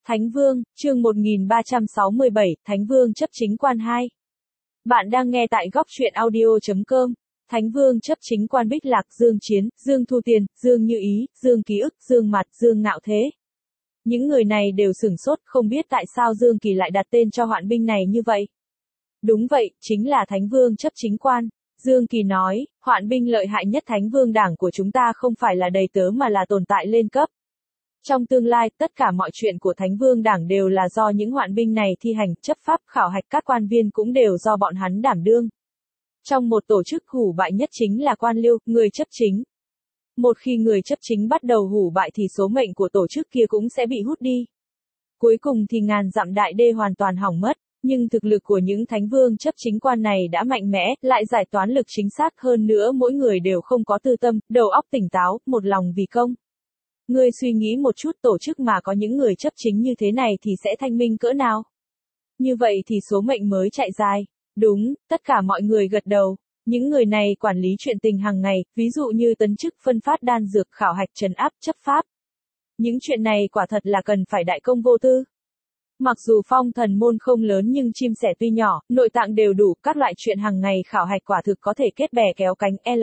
Thánh Vương, chương 1367, Thánh Vương chấp chính quan 2. Bạn đang nghe tại góc truyện audio.com. Thánh Vương chấp chính quan Bích Lạc, Dương Chiến, Dương Thu Tiền, Dương Như Ý, Dương Ký Ức, Dương Mặt, Dương Ngạo Thế. Những người này đều sửng sốt, không biết tại sao Dương Kỳ lại đặt tên cho hoạn binh này như vậy. Đúng vậy, chính là Thánh Vương chấp chính quan. Dương Kỳ nói, hoạn binh lợi hại nhất Thánh Vương đảng của chúng ta không phải là đầy tớ mà là tồn tại lên cấp. Trong tương lai, tất cả mọi chuyện của Thánh Vương đảng đều là do những hoạn binh này thi hành, chấp pháp, khảo hạch các quan viên cũng đều do bọn hắn đảm đương. Trong một tổ chức hủ bại nhất chính là quan liêu, người chấp chính. Một khi người chấp chính bắt đầu hủ bại thì số mệnh của tổ chức kia cũng sẽ bị hút đi. Cuối cùng thì ngàn dặm đại đê hoàn toàn hỏng mất, nhưng thực lực của những Thánh Vương chấp chính quan này đã mạnh mẽ, lại giải toán lực chính xác hơn nữa mỗi người đều không có tư tâm, đầu óc tỉnh táo, một lòng vì công. Ngươi suy nghĩ một chút tổ chức mà có những người chấp chính như thế này thì sẽ thanh minh cỡ nào? Như vậy thì số mệnh mới chạy dài. Đúng, tất cả mọi người gật đầu. Những người này quản lý chuyện tình hàng ngày, ví dụ như tấn chức, phân phát đan dược, khảo hạch, trấn áp, chấp pháp. Những chuyện này quả thật là cần phải đại công vô tư. Mặc dù phong thần môn không lớn nhưng chim sẻ tuy nhỏ, nội tạng đều đủ, các loại chuyện hàng ngày khảo hạch quả thực có thể kết bè kéo cánh L.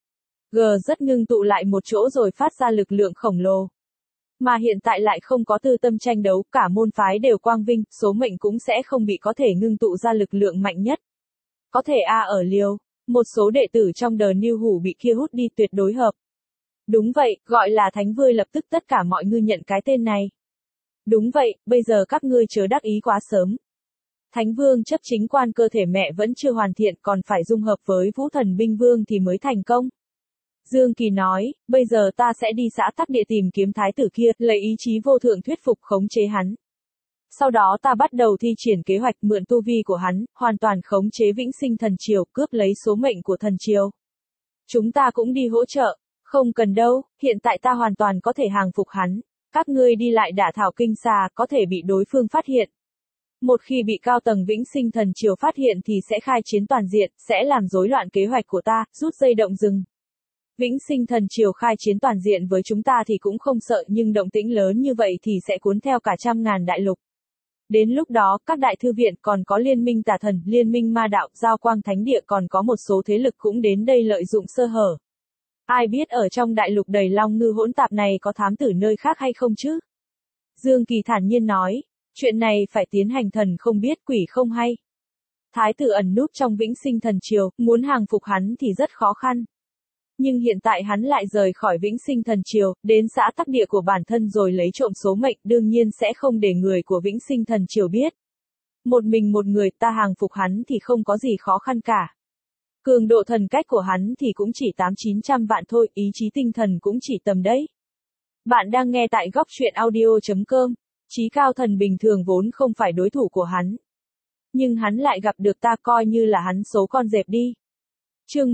G rất ngưng tụ lại một chỗ rồi phát ra lực lượng khổng lồ. Mà hiện tại lại không có tư tâm tranh đấu, cả môn phái đều quang vinh, số mệnh cũng sẽ không bị có thể ngưng tụ ra lực lượng mạnh nhất. Có thể ở liều, một số đệ tử trong đờ Niu Hủ bị kia hút đi tuyệt đối hợp. Đúng vậy, gọi là Thánh Vương lập tức tất cả mọi người nhận cái tên này. Đúng vậy, bây giờ các ngươi chớ đắc ý quá sớm. Thánh Vương chấp chính quan cơ thể mẹ vẫn chưa hoàn thiện còn phải dung hợp với Vũ Thần Binh Vương thì mới thành công. Dương Kỳ nói, bây giờ ta sẽ đi xã Tắc Địa tìm kiếm thái tử kia, lấy ý chí vô thượng thuyết phục khống chế hắn. Sau đó ta bắt đầu thi triển kế hoạch mượn tu vi của hắn, hoàn toàn khống chế Vĩnh Sinh Thần Triều, cướp lấy số mệnh của Thần Triều. Chúng ta cũng đi hỗ trợ, không cần đâu, hiện tại ta hoàn toàn có thể hàng phục hắn. Các ngươi đi lại đả thảo kinh xà, có thể bị đối phương phát hiện. Một khi bị cao tầng Vĩnh Sinh Thần Triều phát hiện thì sẽ khai chiến toàn diện, sẽ làm rối loạn kế hoạch của ta, rút dây động rừng. Vĩnh Sinh Thần Triều khai chiến toàn diện với chúng ta thì cũng không sợ nhưng động tĩnh lớn như vậy thì sẽ cuốn theo cả 100.000 đại lục. Đến lúc đó, các đại thư viện còn có liên minh tà thần, liên minh ma đạo, giao quang thánh địa còn có một số thế lực cũng đến đây lợi dụng sơ hở. Ai biết ở trong đại lục đầy long ngư hỗn tạp này có thám tử nơi khác hay không chứ? Dương Kỳ thản nhiên nói, chuyện này phải tiến hành thần không biết quỷ không hay. Thái tử ẩn núp trong Vĩnh Sinh Thần Triều, muốn hàng phục hắn thì rất khó khăn. Nhưng hiện tại hắn lại rời khỏi Vĩnh Sinh Thần Triều, đến xã Tắc Địa của bản thân rồi lấy trộm số mệnh, đương nhiên sẽ không để người của Vĩnh Sinh Thần Triều biết. Một mình một người ta hàng phục hắn thì không có gì khó khăn cả. Cường độ thần cách của hắn thì cũng chỉ 800-900 vạn thôi, ý chí tinh thần cũng chỉ tầm đấy. Bạn đang nghe tại góc truyện audio.com, chí cao thần bình thường vốn không phải đối thủ của hắn. Nhưng hắn lại gặp được ta coi như là hắn số con dẹp đi. Chương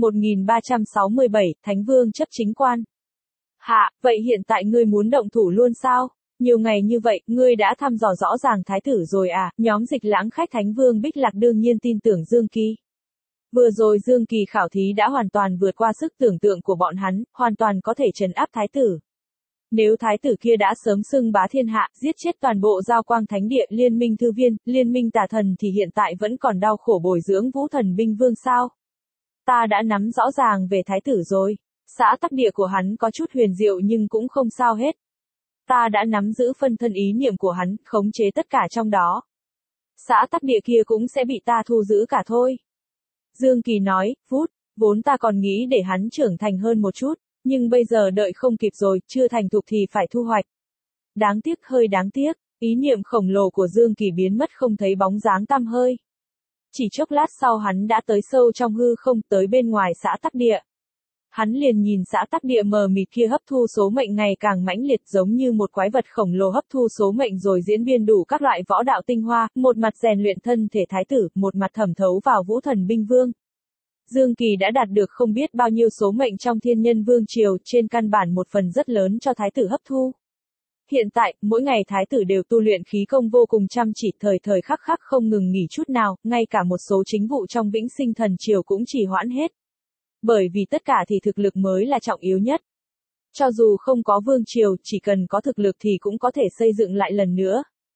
1367, Thánh Vương chấp chính quan. Hạ, vậy hiện tại ngươi muốn động thủ luôn sao? Nhiều ngày như vậy, ngươi đã thăm dò rõ ràng thái tử rồi à? Nhóm Dịch Lãng khách Thánh Vương Bích Lạc đương nhiên tin tưởng Dương Kỳ. Vừa rồi Dương Kỳ khảo thí đã hoàn toàn vượt qua sức tưởng tượng của bọn hắn, hoàn toàn có thể trấn áp thái tử. Nếu thái tử kia đã sớm xưng bá thiên hạ, giết chết toàn bộ giao quang thánh địa, liên minh thư viên, liên minh tà thần thì hiện tại vẫn còn đau khổ bồi dưỡng Vũ Thần Binh Vương sao? Ta đã nắm rõ ràng về thái tử rồi. Xã Tắc Địa của hắn có chút huyền diệu nhưng cũng không sao hết. Ta đã nắm giữ phân thân ý niệm của hắn, khống chế tất cả trong đó. Xã Tắc Địa kia cũng sẽ bị ta thu giữ cả thôi. Dương Kỳ nói, vốn ta còn nghĩ để hắn trưởng thành hơn một chút, nhưng bây giờ đợi không kịp rồi, chưa thành thục thì phải thu hoạch. Đáng tiếc, hơi đáng tiếc, ý niệm khổng lồ của Dương Kỳ biến mất không thấy bóng dáng tăm hơi. Chỉ chốc lát sau hắn đã tới sâu trong hư không, tới bên ngoài xã Tắc Địa. Hắn liền nhìn xã Tắc Địa mờ mịt kia hấp thu số mệnh ngày càng mãnh liệt giống như một quái vật khổng lồ hấp thu số mệnh rồi diễn biến đủ các loại võ đạo tinh hoa, một mặt rèn luyện thân thể thái tử, một mặt thẩm thấu vào Vũ Thần Binh Vương. Dương Kỳ đã đạt được không biết bao nhiêu số mệnh trong Thiên Nhân Vương Triều, trên căn bản một phần rất lớn cho thái tử hấp thu. Hiện tại, mỗi ngày thái tử đều tu luyện khí công vô cùng chăm chỉ, thời thời khắc khắc không ngừng nghỉ chút nào, ngay cả một số chính vụ trong Vĩnh Sinh Thần Triều cũng chỉ hoãn hết. Bởi vì tất cả thì thực lực mới là trọng yếu nhất. Cho dù không có vương triều, chỉ cần có thực lực thì cũng có thể xây dựng lại lần nữa.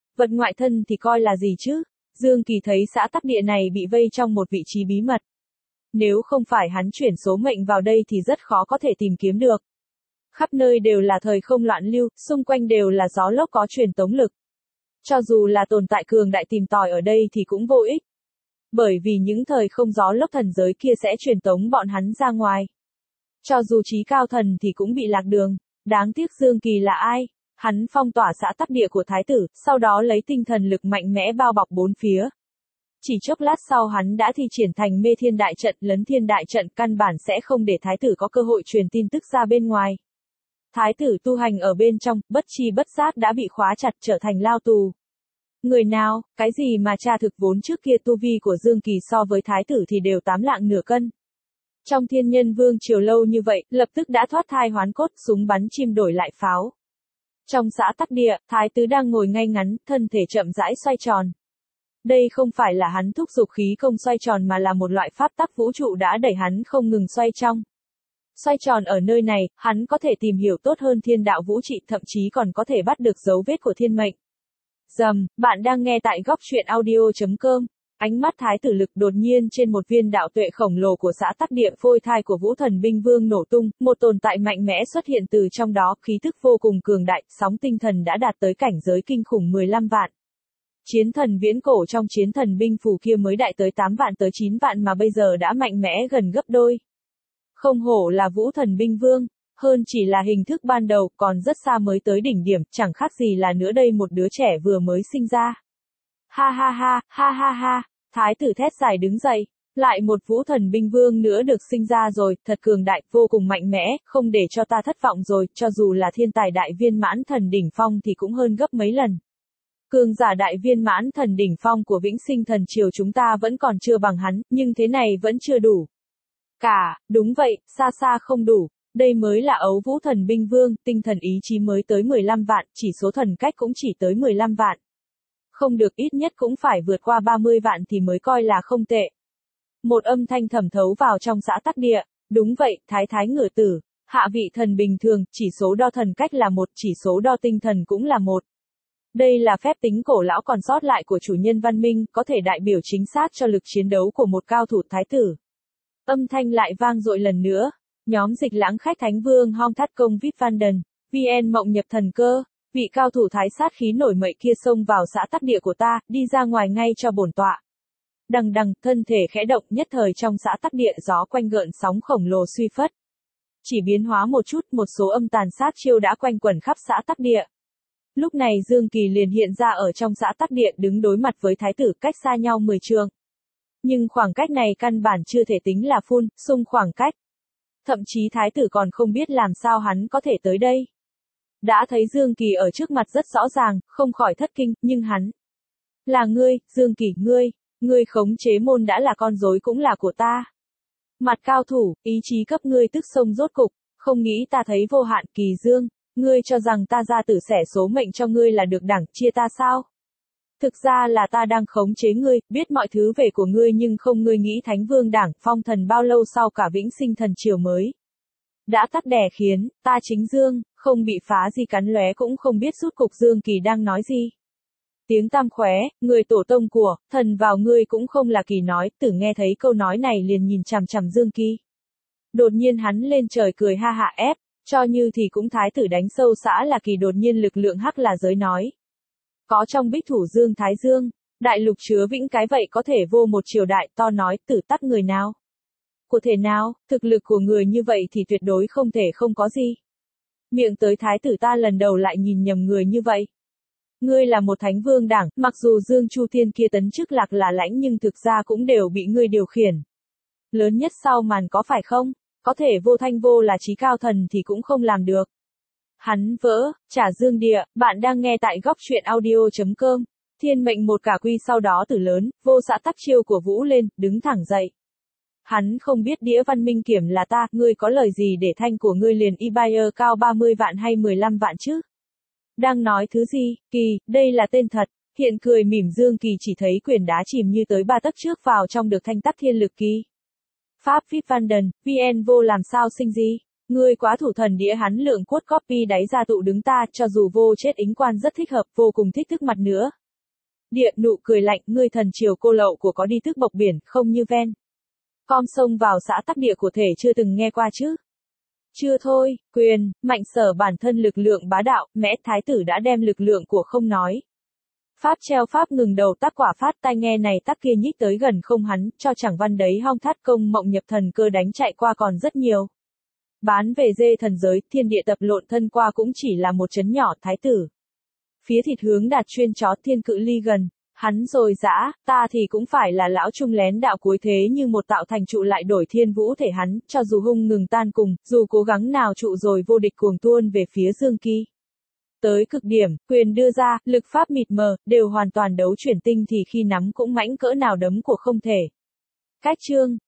Vật ngoại thân thì coi là gì chứ? Dương Kỳ thấy xã tắc địa này bị vây trong một vị trí bí mật. Nếu không phải hắn chuyển số mệnh vào đây thì rất khó có thể tìm kiếm được. Khắp nơi đều là thời không loạn lưu, xung quanh đều là gió lốc có truyền tống lực. Cho dù là tồn tại cường đại tìm tòi ở đây thì cũng vô ích. Bởi vì những thời không gió lốc thần giới kia sẽ truyền tống bọn hắn ra ngoài. Cho dù trí cao thần thì cũng bị lạc đường. Đáng tiếc Dương Kỳ là ai? Hắn phong tỏa xã tắc địa của thái tử, sau đó lấy tinh thần lực mạnh mẽ bao bọc bốn phía. Chỉ chốc lát sau hắn đã thi triển thành mê thiên đại trận, lấn thiên đại trận, căn bản sẽ không để thái tử có cơ hội truyền tin tức ra bên ngoài. Thái tử tu hành ở bên trong, bất chi bất giác đã bị khóa chặt trở thành lao tù. Người nào, cái gì mà tra thực vốn trước kia tu vi của Dương Kỳ so với thái tử thì đều 8 lạng nửa cân. Trong Thiên Nhân Vương triều lâu như vậy, lập tức đã thoát thai hoán cốt, súng bắn chim đổi lại pháo. Trong xã tắc địa, thái tử đang ngồi ngay ngắn, thân thể chậm rãi xoay tròn. Đây không phải là hắn thúc giục khí công xoay tròn mà là một loại pháp tắc vũ trụ đã đẩy hắn không ngừng xoay trong. Xoay tròn ở nơi này, hắn có thể tìm hiểu tốt hơn thiên đạo vũ trị, thậm chí còn có thể bắt được dấu vết của thiên mệnh. Bạn đang nghe tại góc truyện audio.com. Ánh mắt thái tử lực đột nhiên trên một viên đạo tuệ khổng lồ của xã tắc địa, phôi thai của Vũ Thần Binh Vương nổ tung, một tồn tại mạnh mẽ xuất hiện từ trong đó, khí tức vô cùng cường đại, sóng tinh thần đã đạt tới cảnh giới kinh khủng 15 vạn. Chiến thần viễn cổ trong chiến thần binh phù kia mới đại tới 8 vạn tới 9 vạn mà bây giờ đã mạnh mẽ gần gấp đôi. Không hổ là Vũ Thần Binh Vương, hơn chỉ là hình thức ban đầu, còn rất xa mới tới đỉnh điểm, chẳng khác gì là nữa đây một đứa trẻ vừa mới sinh ra. Ha ha ha, ha ha ha, thái tử thét dài đứng dậy, lại một Vũ Thần Binh Vương nữa được sinh ra rồi, thật cường đại, vô cùng mạnh mẽ, không để cho ta thất vọng rồi, cho dù là thiên tài đại viên mãn thần đỉnh phong thì cũng hơn gấp mấy lần. Cường giả đại viên mãn thần đỉnh phong của Vĩnh Sinh Thần Triều chúng ta vẫn còn chưa bằng hắn, nhưng thế này vẫn chưa đủ. Đúng vậy, xa xa không đủ. Đây mới là ấu Vũ Thần Binh Vương, tinh thần ý chí mới tới 15 vạn, chỉ số thần cách cũng chỉ tới 15 vạn. Không được, ít nhất cũng phải vượt qua 30 vạn thì mới coi là không tệ. Một âm thanh thẩm thấu vào trong xã tắc địa. Đúng vậy, thái thái ngửa tử, hạ vị thần bình thường, chỉ số đo thần cách là 1, chỉ số đo tinh thần cũng là 1. Đây là phép tính cổ lão còn sót lại của chủ nhân văn minh, có thể đại biểu chính xác cho lực chiến đấu của một cao thủ thái tử. Âm thanh lại vang dội lần nữa. Nhóm Dịch Lãng khách Thánh Vương Hong Thắt Công Vip Vanden, VN Mộng Nhập Thần Cơ, vị cao thủ thái sát khí nổi mậy kia xông vào xã tắc địa của ta, đi ra ngoài ngay cho bổn tọa. Đằng đằng, thân thể khẽ động, nhất thời trong xã tắc địa gió quanh gợn sóng khổng lồ suy phất. Chỉ biến hóa một chút, một số âm tàn sát chiêu đã quanh quẩn khắp xã tắc địa. Lúc này Dương Kỳ liền hiện ra ở trong xã tắc địa, đứng đối mặt với thái tử, cách xa nhau 10 trượng. Nhưng khoảng cách này căn bản chưa thể tính là xung khoảng cách. Thậm chí thái tử còn không biết làm sao hắn có thể tới đây. Đã thấy Dương Kỳ ở trước mặt rất rõ ràng, không khỏi thất kinh, nhưng hắn. Là ngươi, Dương Kỳ, ngươi khống chế môn đã là con rối cũng là của ta. Mặt cao thủ, ý chí cấp ngươi tức sông rốt cục, không nghĩ ta thấy vô hạn. Kỳ Dương, ngươi cho rằng ta ra tử xẻ số mệnh cho ngươi là được đẳng chia ta sao? Thực ra là ta đang khống chế ngươi, biết mọi thứ về của ngươi nhưng không ngươi nghĩ Thánh Vương đảng phong thần bao lâu sau cả Vĩnh Sinh Thần Triều mới. Đã tắt đè khiến, ta chính Dương, không bị phá gì cắn lóe cũng không biết rút cục Dương Kỳ đang nói gì. Tiếng tam khóe, người tổ tông của, thần vào ngươi cũng không là Kỳ nói, Tử nghe thấy câu nói này liền nhìn chằm chằm Dương Kỳ. Đột nhiên hắn lên trời cười ha hạ ép, cho như thì cũng thái tử đánh sâu xã là Kỳ đột nhiên lực lượng hắc là giới nói. Có trong bích thủ Dương Thái Dương, đại lục chứa vĩnh cái vậy có thể vô một triều đại to nói Tử tắt người nào. Của thể nào, thực lực của người như vậy thì tuyệt đối không thể không có gì. Miệng tới thái tử ta lần đầu lại nhìn nhầm người như vậy. Ngươi là một Thánh Vương đảng, mặc dù Dương Chu Thiên kia tấn chức lạc là lãnh nhưng thực ra cũng đều bị ngươi điều khiển. Lớn nhất sau màn có phải không? Có thể vô thanh vô là trí cao thần thì cũng không làm được. Hắn vỡ, trả Dương địa, bạn đang nghe tại góc truyện audio.com. Thiên mệnh một cả quy sau đó Tử lớn, vô xã tắc chiêu của Vũ lên, đứng thẳng dậy. Hắn không biết đĩa văn minh kiểm là ta, ngươi có lời gì để thanh của ngươi liền e-buyer cao 30 vạn hay 15 vạn chứ? Đang nói thứ gì, Kỳ, đây là tên thật, hiện cười mỉm Dương Kỳ chỉ thấy quyền đá chìm như tới 3 tấc trước vào trong được thanh tắc thiên lực kỳ. Pháp Vip Vanden, VN vô làm sao sinh gì? Ngươi quá thủ thần đĩa hắn lượng cốt copy đáy ra tụ đứng ta, cho dù vô chết ính quan rất thích hợp, vô cùng thích thức mặt nữa. Địa nụ cười lạnh, ngươi thần triều cô lậu của có đi thức bộc biển, không như ven. Com sông vào xã tắc địa của thể chưa từng nghe qua chứ. Chưa thôi, quyền, mạnh sở bản thân lực lượng bá đạo, mẽ thái tử đã đem lực lượng của không nói. Pháp treo pháp ngừng đầu tác quả phát tai nghe này tác kia nhích tới gần không hắn, cho chẳng văn đấy hong thắt công mộng nhập thần cơ đánh chạy qua còn rất nhiều. Bán về dê thần giới, thiên địa tập lộn thân qua cũng chỉ là một chấn nhỏ thái tử. Phía thịt hướng đạt chuyên chó thiên cự ly gần, hắn rồi dã, ta thì cũng phải là lão trung lén đạo cuối thế như một tạo thành trụ lại đổi thiên vũ thể hắn, cho dù hung ngừng tan cùng, dù cố gắng nào trụ rồi vô địch cuồng tuôn về phía dương kỳ. Tới cực điểm, quyền đưa ra, lực pháp mịt mờ, đều hoàn toàn đấu chuyển tinh thì khi nắm cũng mãnh cỡ nào đấm của không thể. Cách chương